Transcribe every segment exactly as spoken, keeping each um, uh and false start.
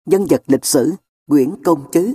Nhân vật lịch sử Nguyễn Công Trứ.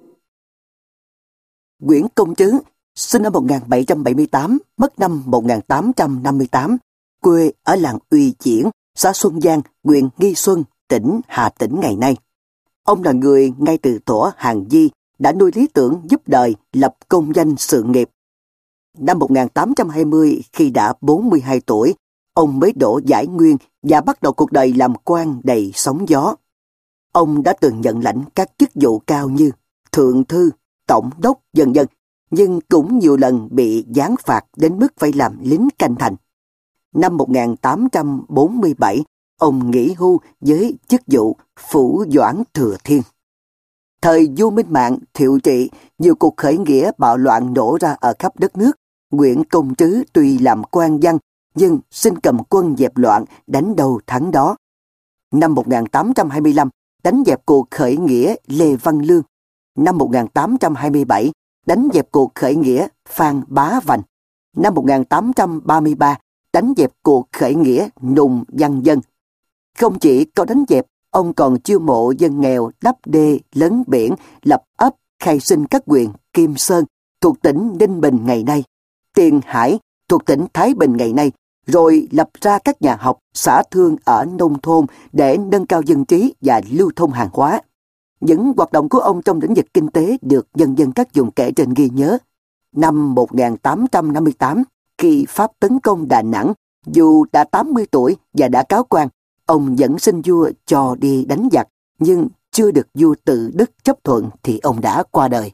Nguyễn Công Trứ sinh năm một nghìn bảy trăm bảy mươi tám, mất năm một nghìn tám trăm năm mươi tám, quê ở làng Uy Chiễn, xã Xuân Giang, huyện Nghi Xuân, tỉnh Hà Tĩnh ngày nay. Ông là người ngay từ thuở hàng di đã nuôi lý tưởng giúp đời, lập công danh sự nghiệp. Năm một nghìn tám trăm hai mươi, khi đã bốn mươi hai tuổi, ông mới đỗ giải nguyên và bắt đầu cuộc đời làm quan đầy sóng gió. Ông đã từng nhận lãnh các chức vụ cao như thượng thư, tổng đốc, vân vân, nhưng cũng nhiều lần bị giáng phạt đến mức phải làm lính canh thành. Năm một nghìn tám trăm bốn mươi bảy, ông nghỉ hưu với chức vụ phủ doãn thừa thiên. Thời vua Minh Mạng, Thiệu Trị, nhiều cuộc khởi nghĩa bạo loạn nổ ra ở khắp đất nước. Nguyễn Công Trứ tuy làm quan văn, nhưng xin cầm quân dẹp loạn, đánh đầu thắng đó. Năm một nghìn tám trăm hai mươi lăm, đánh dẹp cuộc khởi nghĩa Lê Văn Lương. Năm một nghìn tám trăm hai mươi bảy, đánh dẹp cuộc khởi nghĩa Phan Bá Vành. Năm một nghìn tám trăm ba mươi ba, đánh dẹp cuộc khởi nghĩa Nùng Văn Dân. Không chỉ có đánh dẹp, ông còn chiêu mộ dân nghèo, đắp đê, lấn biển, lập ấp, khai sinh các huyện Kim Sơn thuộc tỉnh Ninh Bình ngày nay, Tiền Hải thuộc tỉnh Thái Bình ngày nay, rồi lập ra các nhà học, xã thương ở nông thôn để nâng cao dân trí và lưu thông hàng hóa. Những hoạt động của ông trong lĩnh vực kinh tế được nhân dân các vùng kể trên ghi nhớ. Năm một nghìn tám trăm năm mươi tám, khi Pháp tấn công Đà Nẵng, dù đã tám mươi tuổi và đã cáo quan, ông vẫn xin vua cho đi đánh giặc, nhưng chưa được vua Tự Đức chấp thuận thì ông đã qua đời.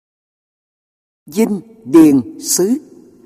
Dinh Điền Sứ.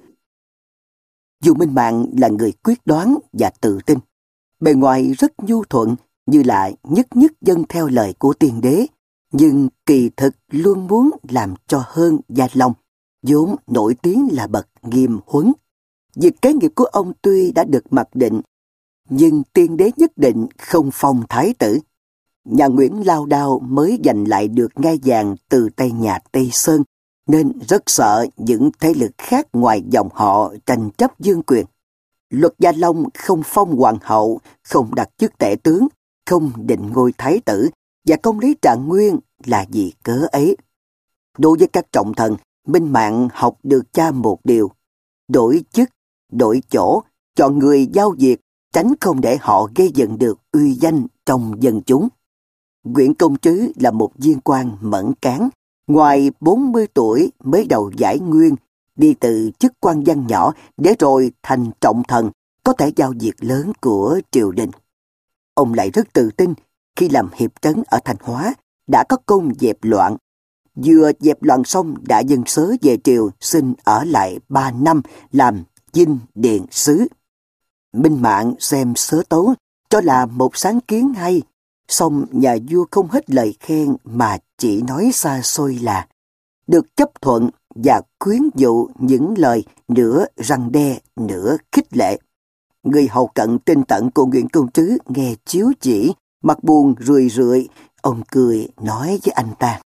Vua Minh Mạng là người quyết đoán và tự tin. Bề ngoài rất nhu thuận, như là nhất nhất dâng theo lời của tiên đế, nhưng kỳ thực luôn muốn làm cho hơn Gia Long, vốn nổi tiếng là bậc nghiêm huấn. Việc kế nghiệp của ông tuy đã được mặc định, nhưng tiên đế nhất định không phong thái tử. Nhà Nguyễn lao đao mới giành lại được ngai vàng từ tay nhà Tây Sơn, nên rất sợ những thế lực khác ngoài dòng họ tranh chấp vương quyền. Luật Gia Long không phong hoàng hậu, không đặt chức tể tướng, không định ngôi thái tử và công lý trạng nguyên là vì cớ ấy. Đối với các trọng thần, Minh Mạng học được cha một điều: đổi chức, đổi chỗ, chọn người giao việc, tránh không để họ gây dựng được uy danh trong dân chúng. Nguyễn Công Trứ là một viên quan mẫn cán, ngoài bốn mươi tuổi mới đầu giải nguyên, đi từ chức quan văn nhỏ để rồi thành trọng thần, có thể giao việc lớn của triều đình. Ông lại rất tự tin khi làm hiệp trấn ở Thanh Hóa, đã có công dẹp loạn. Vừa dẹp loạn xong đã dâng sớ về triều, xin ở lại ba năm làm dinh điện sứ. Minh Mạng xem sớ tấu cho là một sáng kiến hay, song nhà vua không hết lời khen mà chỉ nói xa xôi là được chấp thuận và khuyến dụ những lời nửa răn đe nửa khích lệ. Người hầu cận tin tận của Nguyễn Công Trứ nghe chiếu chỉ, mặt buồn rười rượi, ông cười nói với anh ta: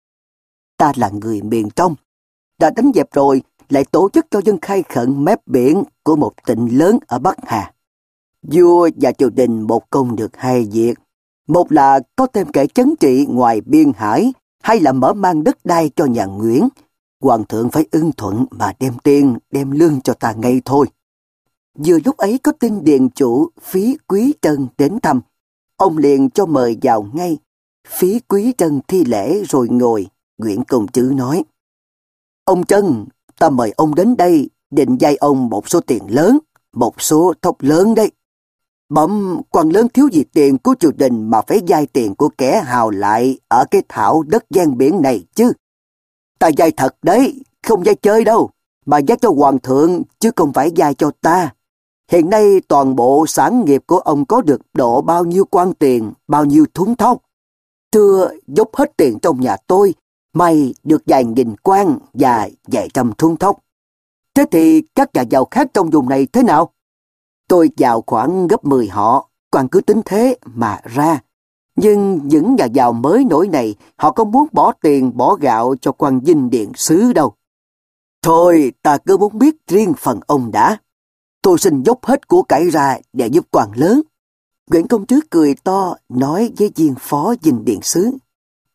Ta là người miền trong, đã đánh dẹp rồi lại tổ chức cho dân khai khẩn mép biển của một tỉnh lớn ở Bắc Hà. Vua và triều đình một công được hai việc, một là có thêm kẻ trấn trị ngoài biên hải, hay là mở mang đất đai cho nhà Nguyễn. Hoàng thượng phải ưng thuận mà đem tiền, đem lương cho ta ngay thôi. Vừa lúc ấy có tin điền chủ Phí Quý Trân đến thăm, ông liền cho mời vào ngay. Phí Quý Trân thi lễ rồi ngồi. Nguyễn Công Trứ nói: Ông Trân, ta mời ông đến đây, định vay ông một số tiền lớn, một số thóc lớn đấy. Bẩm quan lớn thiếu gì tiền của triều đình mà phải vay tiền của kẻ hào lại ở cái thảo đất gian biển này chứ. Ta vay thật đấy, không vay chơi đâu, mà vay cho hoàng thượng chứ không phải vay cho ta. Hiện nay toàn bộ sản nghiệp của ông có được độ bao nhiêu quan tiền, bao nhiêu thúng thóc. Trưa dốc hết tiền trong nhà tôi, may được vài nghìn quan và vài trăm thúng thóc. Thế thì các nhà giàu khác trong vùng này thế nào? Tôi giàu khoảng gấp mười họ, quan cứ tính thế mà ra. Nhưng những nhà giàu mới nổi này, họ không muốn bỏ tiền bỏ gạo cho quan dinh điện sứ đâu. Thôi, ta cứ muốn biết riêng phần ông đã. Tôi xin dốc hết của cải ra để giúp quan lớn. Nguyễn Công Trứ cười to, nói với viên phó dinh điện sứ: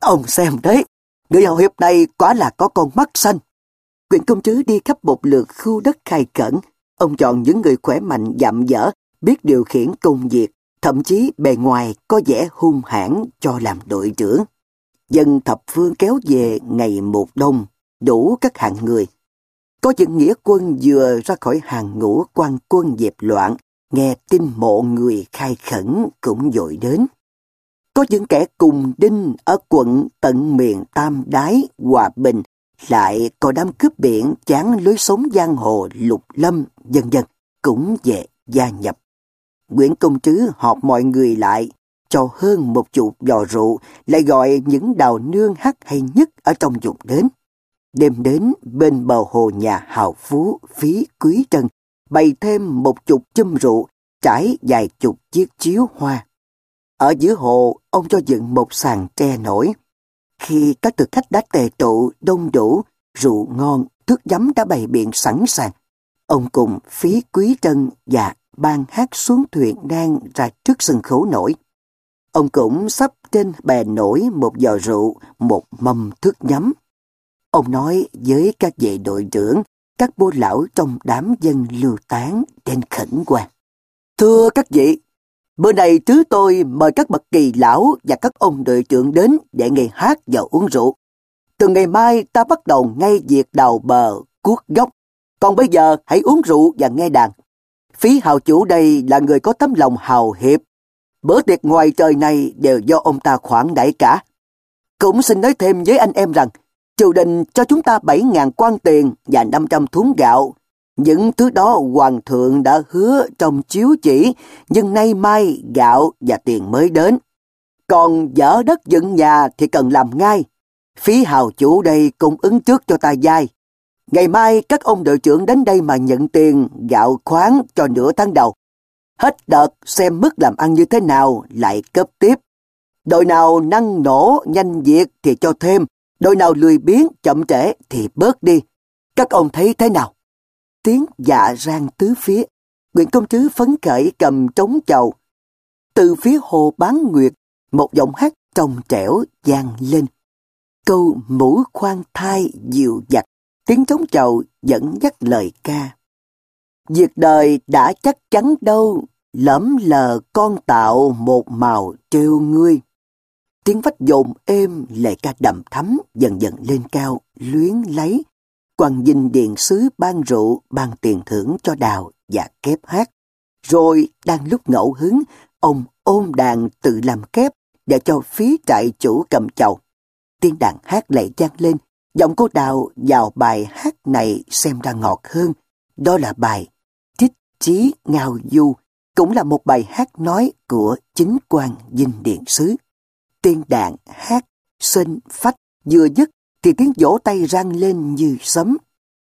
Ông xem đấy, người hầu hiệp này quả là có con mắt xanh. Quyền công trứ đi khắp một lượt khu đất khai khẩn. Ông chọn những người khỏe mạnh dặm dở, biết điều khiển công việc, thậm chí bề ngoài có vẻ hung hãn cho làm đội trưởng. Dân thập phương kéo về ngày một đông, đủ các hạng người. Có những nghĩa quân vừa ra khỏi hàng ngũ quan quân dẹp loạn, nghe tin mộ người khai khẩn cũng dội đến. Có những kẻ cùng đinh ở quận tận miền Tam Đái, Hòa Bình, lại có đám cướp biển chán lối sống giang hồ Lục Lâm, vân vân cũng về gia nhập. Nguyễn Công Trứ họp mọi người lại, cho hơn một chục giò rượu, lại gọi những đào nương hát hay nhất ở trong vùng đến. Đêm đến bên bờ hồ nhà hào phú Phí Quý Trân, bày thêm một chục chum rượu, trải vài chục chiếc chiếu hoa. Ở giữa hồ, ông cho dựng một sàn tre nổi. Khi các thực khách đã tề tụ đông đủ, rượu ngon, thức giấm đã bày biện sẵn sàng, ông cùng Phí Quý Trân và ban hát xuống thuyền đang ra trước sân khấu nổi. Ông cũng sắp trên bè nổi một giò rượu, một mâm thức nhắm. Ông nói với các vị đội trưởng, các bô lão trong đám dân lưu tán trên khẩn quan: Thưa các vị, bữa nay trứ tôi mời các bậc kỳ lão và các ông đội trưởng đến để nghe hát và uống rượu. Từ ngày mai ta bắt đầu ngay việc đào bờ, cuốc gốc. Còn bây giờ hãy uống rượu và nghe đàn. Phí hào chủ đây là người có tấm lòng hào hiệp. Bữa tiệc ngoài trời này đều do ông ta khoản đãi cả. Cũng xin nói thêm với anh em rằng, triều đình cho chúng ta bảy ngàn quan tiền và năm trăm thúng gạo. Những thứ đó hoàng thượng đã hứa trong chiếu chỉ, nhưng nay mai gạo và tiền mới đến. Còn dỡ đất dựng nhà thì cần làm ngay. Phí hào chủ đây cung ứng trước cho ta vay. Ngày mai các ông đội trưởng đến đây mà nhận tiền gạo khoán cho nửa tháng đầu. Hết đợt xem mức làm ăn như thế nào lại cấp tiếp. Đội nào năng nổ nhanh việc thì cho thêm, đội nào lười biếng chậm trễ thì bớt đi. Các ông thấy thế nào? Tiếng dạ rang tứ phía. Nguyễn Công Trứ phấn khởi cầm trống chầu. Từ phía hồ Bán Nguyệt, một giọng hát trong trẻo vang lên. Câu mũ khoan thai dịu dặt, tiếng trống chầu dẫn dắt lời ca. Việc đời đã chắc chắn đâu, lẫm lờ con tạo một màu trêu ngươi. Tiếng vách dồn êm, lời ca đậm thắm dần dần lên cao, luyến lấy. Quan dinh điện sứ ban rượu, ban tiền thưởng cho đào và kép hát. Rồi đang lúc ngẫu hứng, ông ôm đàn tự làm kép để cho Phí trại chủ cầm chầu. Tiếng đàn hát lại vang lên, giọng cô đào vào bài hát này xem ra ngọt hơn. Đó là bài Thích Chí Ngao Du, cũng là một bài hát nói của chính quan dinh điện sứ. Tiếng đàn hát xinh phách vừa dứt thì tiếng vỗ tay rang lên như sấm.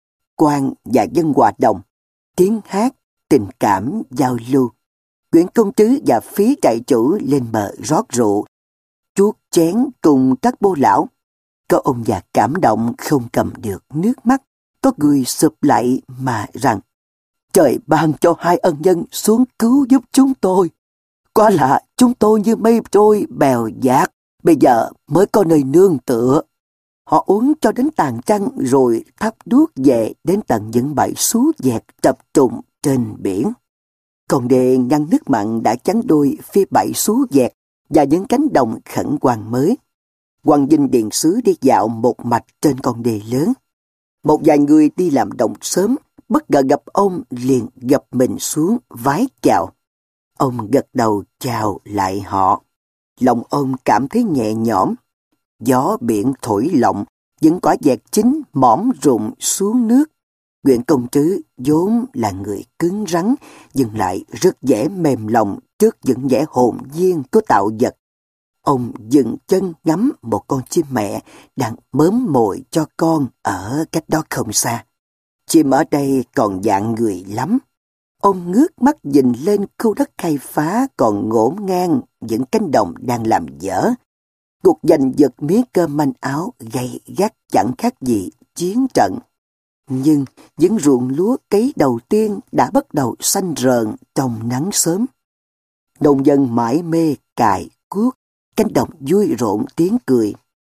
Quan và dân hòa đồng, tiếng hát, tình cảm giao lưu. Nguyễn Công Trứ và Phí trại chủ lên bờ rót rượu, chuốt chén cùng các bô lão. Có ông già cảm động không cầm được nước mắt, có người sụp lại mà rằng: Trời ban cho hai ân nhân xuống cứu giúp chúng tôi. Quả là chúng tôi như mây trôi bèo dạt, bây giờ mới có nơi nương tựa. Họ uống cho đến tàn trăng rồi thắp đuốc về đến tận những bãi xú dẹt chập trùng trên biển. Còn đê ngăn nước mặn đã chắn đôi phía bãi xú dẹt và những cánh đồng khẩn quan mới. Quan dinh điện sứ đi dạo một mạch trên con đê lớn. Một vài người đi làm đồng sớm, bất ngờ gặp ông liền gập mình xuống vái chào. Ông gật đầu chào lại họ. Lòng ông cảm thấy nhẹ nhõm. Gió biển thổi lộng, những quả dẹt chín mỏm rụng xuống nước. Nguyễn Công Trứ vốn là người cứng rắn, nhưng lại rất dễ mềm lòng trước những vẻ hồn nhiên của tạo vật. Ông dừng chân ngắm một con chim mẹ đang mớm mồi cho con ở cách đó không xa. Chim ở đây còn dạng người lắm. Ông ngước mắt nhìn lên khu đất khai phá còn ngổn ngang những cánh đồng đang làm dở. Cuộc giành giật miếng cơm manh áo gay gắt chẳng khác gì chiến trận. Nhưng những ruộng lúa cấy đầu tiên đã bắt đầu xanh rờn trong nắng sớm. Nông dân mải mê cài cuốc, cánh đồng vui rộn tiếng cười.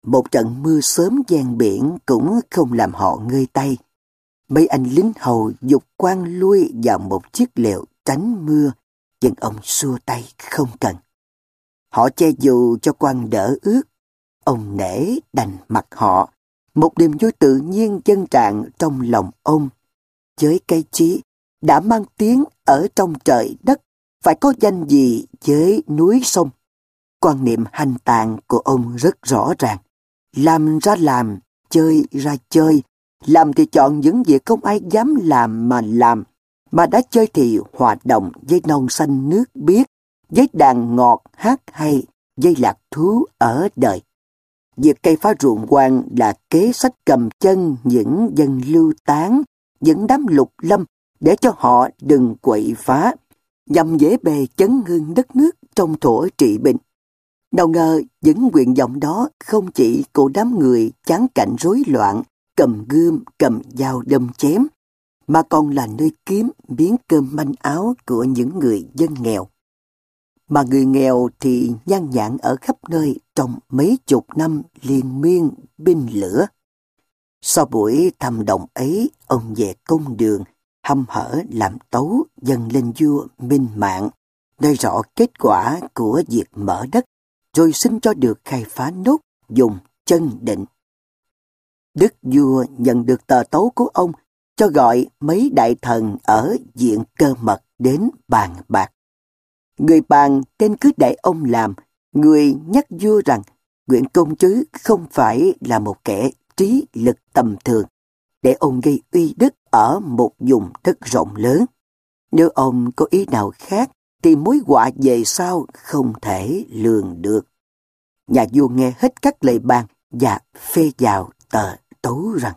một trận mưa sớm gian biển cũng không làm họ ngơi tay. Mấy anh lính hầu giục quan lui vào một chiếc lều tránh mưa, nhưng ông xua tay không cần. Họ che dù cho quan đỡ ướt, ông nể đành mặc họ. Một niềm vui tự nhiên dâng tràn trong lòng ông. Với cây chí đã mang tiếng ở trong trời đất, phải có danh gì với núi sông. Quan niệm hành tạng của ông rất rõ ràng. Làm ra làm, chơi ra chơi. Làm thì chọn những việc không ai dám làm mà làm. Mà đã chơi thì hòa đồng với non xanh nước biếc, với đàn ngọt hát hay, với lạc thú ở đời. Việc cây phá ruộng quan là kế sách cầm chân những dân lưu tán, những đám lục lâm, để cho họ đừng quậy phá, nhằm dễ bề chấn hưng đất nước trong thuở trị bình. Nào ngờ những nguyện vọng đó không chỉ của đám người chán cảnh rối loạn, cầm gươm, cầm dao đâm chém, mà còn là nơi kiếm miếng cơm manh áo của những người dân nghèo. Mà người nghèo thì nhan nhản ở khắp nơi trong mấy chục năm liên miên binh lửa. Sau buổi thăm đồng ấy, ông về công đường, hăm hở làm tấu dâng lên vua Minh Mạng, nói rõ kết quả của việc mở đất, rồi xin cho được khai phá nốt dùng chân định. Đức vua nhận được tờ tấu của ông, cho gọi mấy đại thần ở viện cơ mật đến bàn bạc. Người bàn tên cứ để ông làm, người nhắc vua rằng Nguyễn Công Trứ không phải là một kẻ trí lực tầm thường, để ông gây uy đức ở một vùng đất rộng lớn. Nếu ông có ý nào khác, thì mối họa về sau không thể lường được. Nhà vua nghe hết các lời bàn và phê vào tờ tấu rằng: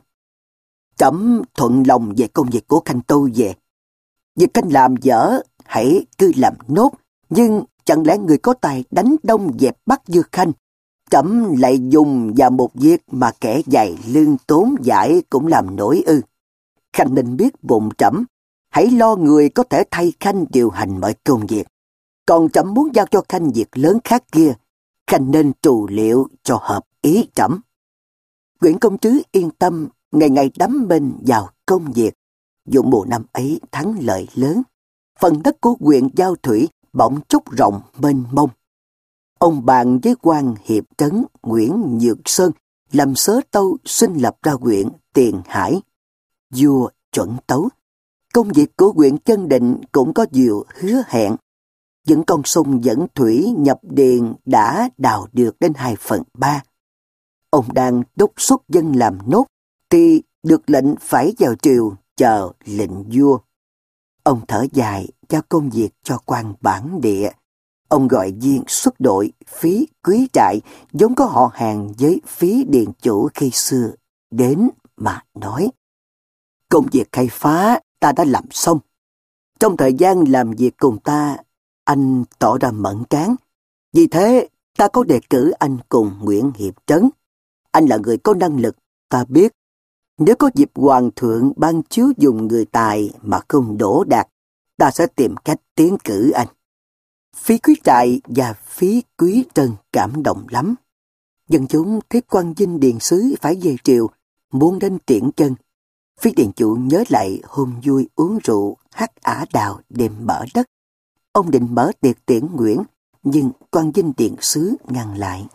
Trẫm thuận lòng về công việc của khanh tôi về. Việc khanh làm dở, hãy cứ làm nốt, nhưng chẳng lẽ người có tài đánh đông dẹp bắc như khanh, trẫm lại dùng vào một việc mà kẻ dày lương tốn giải cũng làm nổi ư? Khanh nên biết bụng trẫm, hãy lo người có thể thay khanh điều hành mọi công việc. Còn trẫm muốn giao cho khanh việc lớn khác kia, khanh nên trù liệu cho hợp ý trẫm. Nguyễn Công Trứ yên tâm, ngày ngày đắm mình vào công việc. Vụ mùa năm ấy thắng lợi lớn, phần đất của huyện Giao Thủy bỗng chốc rộng mênh mông. Ông bàn với quan hiệp trấn Nguyễn Nhược Sơn làm sớ tâu xin lập ra huyện Tiền Hải. Vua chuẩn tấu. Công việc của huyện Chân Định cũng có nhiều hứa hẹn. Những con sông dẫn thủy nhập điền đã đào được đến hai phần ba. Ông đang đốc xuất dân làm nốt, thì được lệnh phải vào triều chờ lệnh vua. Ông thở dài giao công việc cho quan bản địa. Ông gọi viên xuất đội phí quý trại, vốn có họ hàng với phí điền chủ khi xưa, đến mà nói: Công việc khai phá ta đã làm xong. Trong thời gian làm việc cùng ta, anh tỏ ra mẫn cán. Vì thế, ta có đề cử anh cùng Nguyễn Hiệp Trấn. Anh là người có năng lực, ta biết. Nếu có dịp hoàng thượng ban chiếu dùng người tài mà không đổ đạt, ta sẽ tìm cách tiến cử anh. Phí quý trại và phí quý trân cảm động lắm. Dân chúng thấy quan dinh điền sứ phải về triều, muốn đến tiễn chân. Phí điền chủ nhớ lại hôm vui uống rượu, hát ả đào đêm mở đất. Ông định mở tiệc tiễn Nguyễn, nhưng quan dinh điền sứ ngăn lại.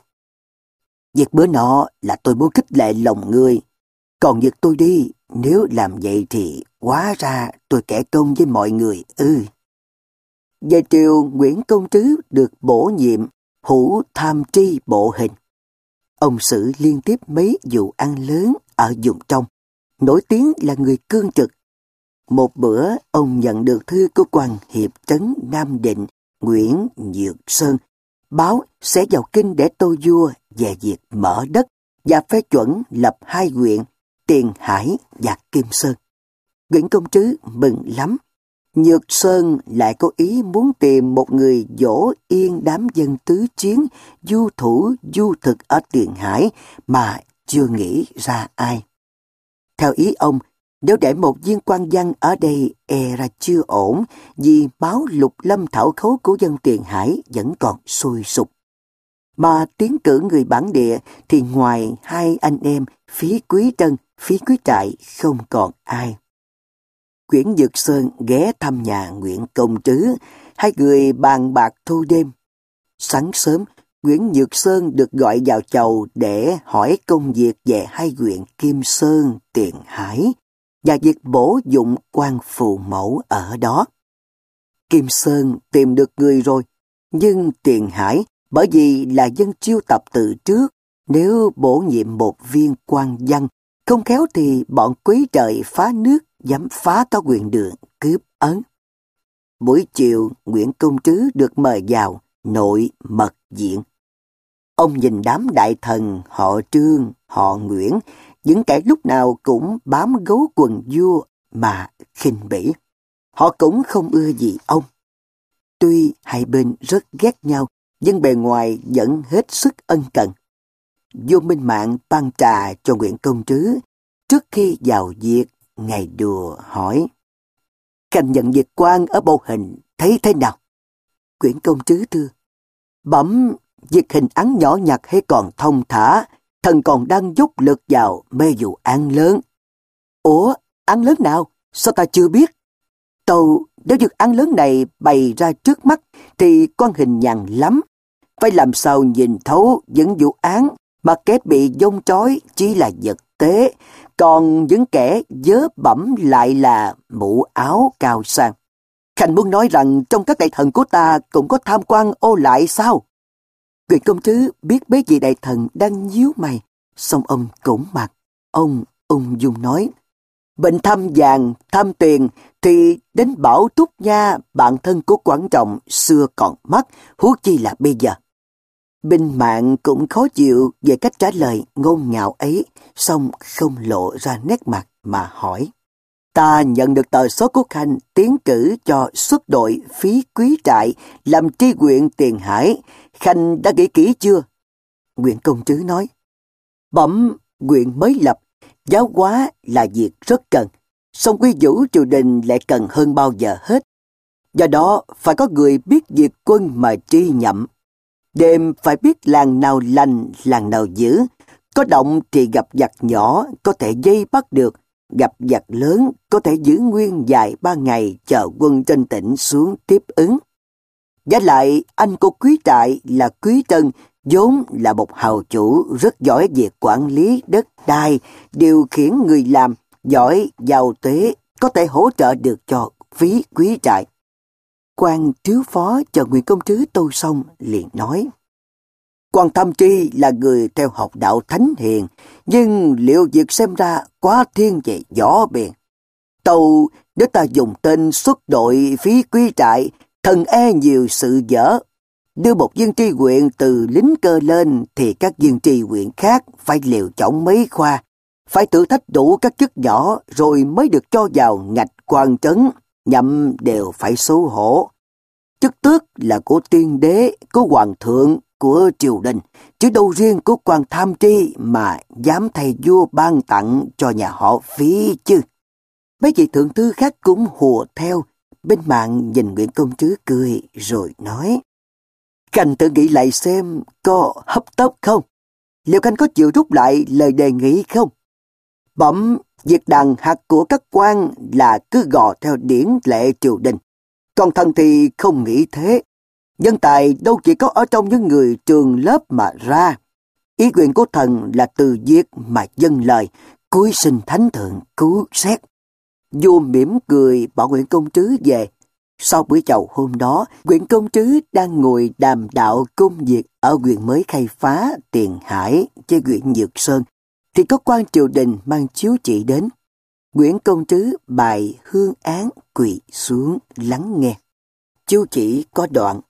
Việc bữa nọ là tôi muốn khích lệ lòng người. Còn việc tôi đi, nếu làm vậy thì hóa ra tôi kẻ công với mọi người ư. Ừ. Về triều, Nguyễn Công Trứ được bổ nhiệm hữu tham tri bộ hình. Ông xử liên tiếp mấy vụ ăn lớn ở vùng trong, nổi tiếng là người cương trực. Một bữa, ông nhận được thư của quan hiệp trấn Nam Định Nguyễn Nhược Sơn, báo sẽ vào kinh để tâu vua về việc mở đất và phê chuẩn lập hai huyện Tiền Hải và Kim Sơn. Nguyễn Công Trứ mừng lắm. Nhược Sơn lại có ý muốn tìm một người dỗ yên đám dân tứ chiến, du thủ du thực ở Tiền Hải mà chưa nghĩ ra ai. Theo ý ông, nếu để một viên quan văn ở đây e ra chưa ổn, vì máu lục lâm thảo khấu của dân Tiền Hải vẫn còn sôi sục. mà tiến cử người bản địa thì ngoài hai anh em Phí Quý Trân, Phí Quý Trại không còn ai. Quyển Nhược Sơn ghé thăm nhà Nguyễn Công Trứ, hai người bàn bạc thâu đêm. Sáng sớm, Nguyễn Nhược Sơn được gọi vào chầu để hỏi công việc về hai huyện Kim Sơn, Tiền Hải và việc bổ dụng quan phụ mẫu ở đó. Kim Sơn tìm được người rồi, nhưng Tiền Hải bởi vì là dân chiêu tập từ trước, nếu bổ nhiệm một viên quan văn, không khéo thì bọn quý trời phá nước dám phá cả quyền đường cướp ấn. Buổi chiều, Nguyễn Công Trứ được mời vào nội mật viện. Ông nhìn đám đại thần họ Trương, họ Nguyễn, những kẻ lúc nào cũng bám gấu quần vua mà khinh bỉ. Họ cũng không ưa gì ông. Tuy hai bên rất ghét nhau, nhưng bề ngoài vẫn hết sức ân cần. Vua Minh Mạng ban trà cho Nguyễn Công Trứ. Trước khi vào việc, ngài đùa hỏi: "Khanh nhận việc quan ở Bầu Hình thấy thế nào?" Nguyễn Công Trứ thưa: "Bẩm, việc hình án nhỏ nhặt hay còn thông thả, thần còn đang dốc lực vào mê vụ án lớn." "Ủa, án lớn nào? Sao ta chưa biết?" "Tâu, nếu việc án lớn này bày ra trước mắt thì con hình nhàn lắm. Phải làm sao nhìn thấu những vụ án mà kẻ bị dông trói chỉ là vật tế, còn những kẻ dớ bẩm lại là mũ áo cao sang. Khanh muốn nói rằng trong các đại thần của ta cũng có tham quan ô lại sao?" Nguyễn Công Trứ biết mấy vị đại thần đang nhíu mày, song ông cũng mặc. Ông ung dung nói: "Bệnh tham vàng, tham tiền thì đến Bảo Trúc Nha, bạn thân của Quảng Trọng xưa còn mắc, huống chi là bây giờ." Binh Mạng cũng khó chịu về cách trả lời ngôn ngạo ấy, song không lộ ra nét mặt mà hỏi: "Ta nhận được tờ số của Khanh tiến cử cho xuất đội Phí Quý Trại làm tri huyện Tiền Hải. Khanh đã nghĩ kỹ chưa?" Nguyễn Công Trứ nói: "Bẩm, huyện mới lập, giáo hóa là việc rất cần, song quy vũ triều đình lại cần hơn bao giờ hết. Do đó phải có người biết việc quân mà tri nhậm. Đêm phải biết làng nào lành, làng nào dữ. Có động thì gặp giặc nhỏ có thể dây bắt được, gặp giặc lớn có thể giữ nguyên vài ba ngày chờ quân trên tỉnh xuống tiếp ứng. Giá lại anh của Quý Trại là Quý Trân vốn là một hào chủ rất giỏi việc quản lý đất đai, điều khiển người làm, giỏi giao tế, có thể hỗ trợ được cho Phí Quý Trại." Quan trứ phó cho Nguyễn Công Trứ tô xong liền nói: "Quan Tham Tri là người theo học đạo thánh hiền, nhưng liệu việc xem ra quá thiên về võ biện. Tâu nếu ta dùng tên xuất đội Phí Quý Trại, thần e nhiều sự dở. Đưa một viên tri huyện từ lính cơ lên thì các viên tri huyện khác phải liều chỏng mấy khoa, phải thử thách đủ các chức nhỏ rồi mới được cho vào ngạch quan trấn, nhậm đều phải xấu hổ. Chức tước là của tiên đế, của hoàng thượng, của triều đình, chứ đâu riêng của quan Tham Tri mà dám thầy vua ban tặng cho nhà họ Phí chứ." Mấy vị thượng thư khác cũng hùa theo. Binh Mạng nhìn Nguyễn Công Trứ cười rồi nói: "Khanh tự nghĩ lại xem có hấp tấp không? Liệu Khanh có chịu rút lại lời đề nghị không?" "Bẩm, việc đàn hạt của các quan là cứ gò theo điển lệ triều đình. Còn thần thì không nghĩ thế. Nhân tài đâu chỉ có ở trong những người trường lớp mà ra. Ý nguyện của thần là từ việc mà dâng lời, cuối xin thánh thượng cứu xét." Vua mỉm cười bảo Nguyễn Công Trứ về. Sau buổi chầu hôm đó, Nguyễn Công Trứ đang ngồi đàm đạo công việc ở huyện mới khai phá Tiền Hải với huyện Nhược Sơn, thì có quan triều đình mang chiếu chỉ đến. Nguyễn Công Trứ bài hương án quỳ xuống lắng nghe. Chiếu chỉ có đoạn: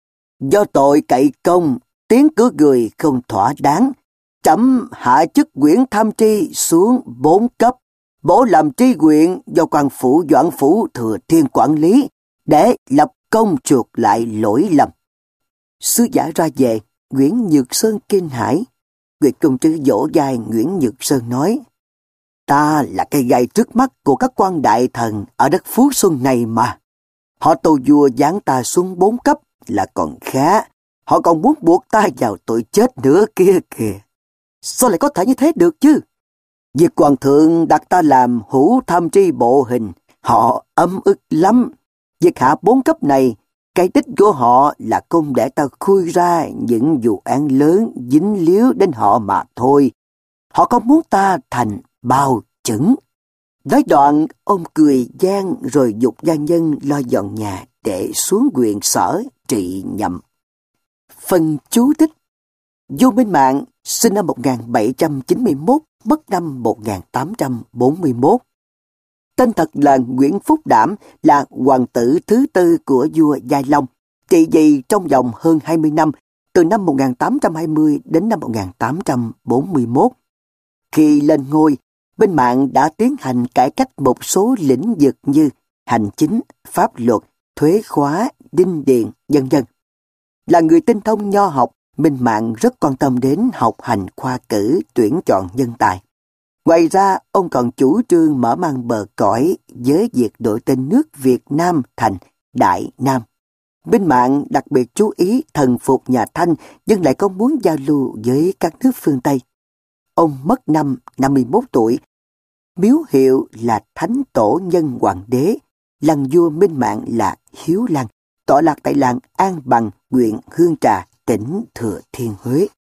"Do tội cậy công, tiến cử người không thỏa đáng, trẫm hạ chức Nguyễn Tham Tri xuống bốn cấp, bổ làm tri huyện do quan phủ Doãn Phủ Thừa Thiên quản lý, để lập công chuộc lại lỗi lầm." Sứ giả ra về, Nguyễn Nhược Sơn kinh hãi. Nguyễn Công Trứ vỗ vai Nguyễn Nhược Sơn nói: "Ta là cây gai trước mắt của các quan đại thần ở đất Phú Xuân này mà. Họ tâu vua giáng ta xuống bốn cấp là còn khá. Họ còn muốn buộc ta vào tội chết nữa kia kìa. Sao lại có thể như thế được chứ? Việc hoàng thượng đặt ta làm hữu tham tri bộ hình, họ ấm ức lắm. Việc hạ bốn cấp này, cái đích của họ là không để ta khui ra những vụ án lớn dính líu đến họ mà thôi. Họ không muốn ta thành bao chững. Nói đoạn, ông cười gian rồi giục gia nhân lo dọn nhà để xuống huyện sở trị nhậm. Phần chú thích: Vua Minh Mạng sinh năm một nghìn bảy trăm chín mươi mốt, mất năm một nghìn tám trăm bốn mươi mốt. Tên thật là Nguyễn Phúc Đảm, là hoàng tử thứ tư của vua Giai Long, trị vì trong vòng hơn hai mươi năm, từ năm một nghìn tám trăm hai mươi đến năm một nghìn tám trăm bốn mươi mốt. Khi lên ngôi, Minh Mạng đã tiến hành cải cách một số lĩnh vực như hành chính, pháp luật, thuế khóa, đinh điền, vân vân. Là người tinh thông nho học, Minh Mạng rất quan tâm đến học hành khoa cử, tuyển chọn nhân tài. Ngoài ra, ông còn chủ trương mở mang bờ cõi với việc đổi tên nước Việt Nam thành Đại Nam. Minh Mạng đặc biệt chú ý thần phục nhà Thanh, nhưng lại không muốn giao lưu với các nước phương Tây. Ông mất năm năm mươi mốt tuổi, miếu hiệu là Thánh Tổ Nhân Hoàng đế, lăng vua Minh Mạng là Hiếu Lăng, tọa lạc tại làng An Bằng, huyện Hương Trà, tỉnh Thừa Thiên Huế.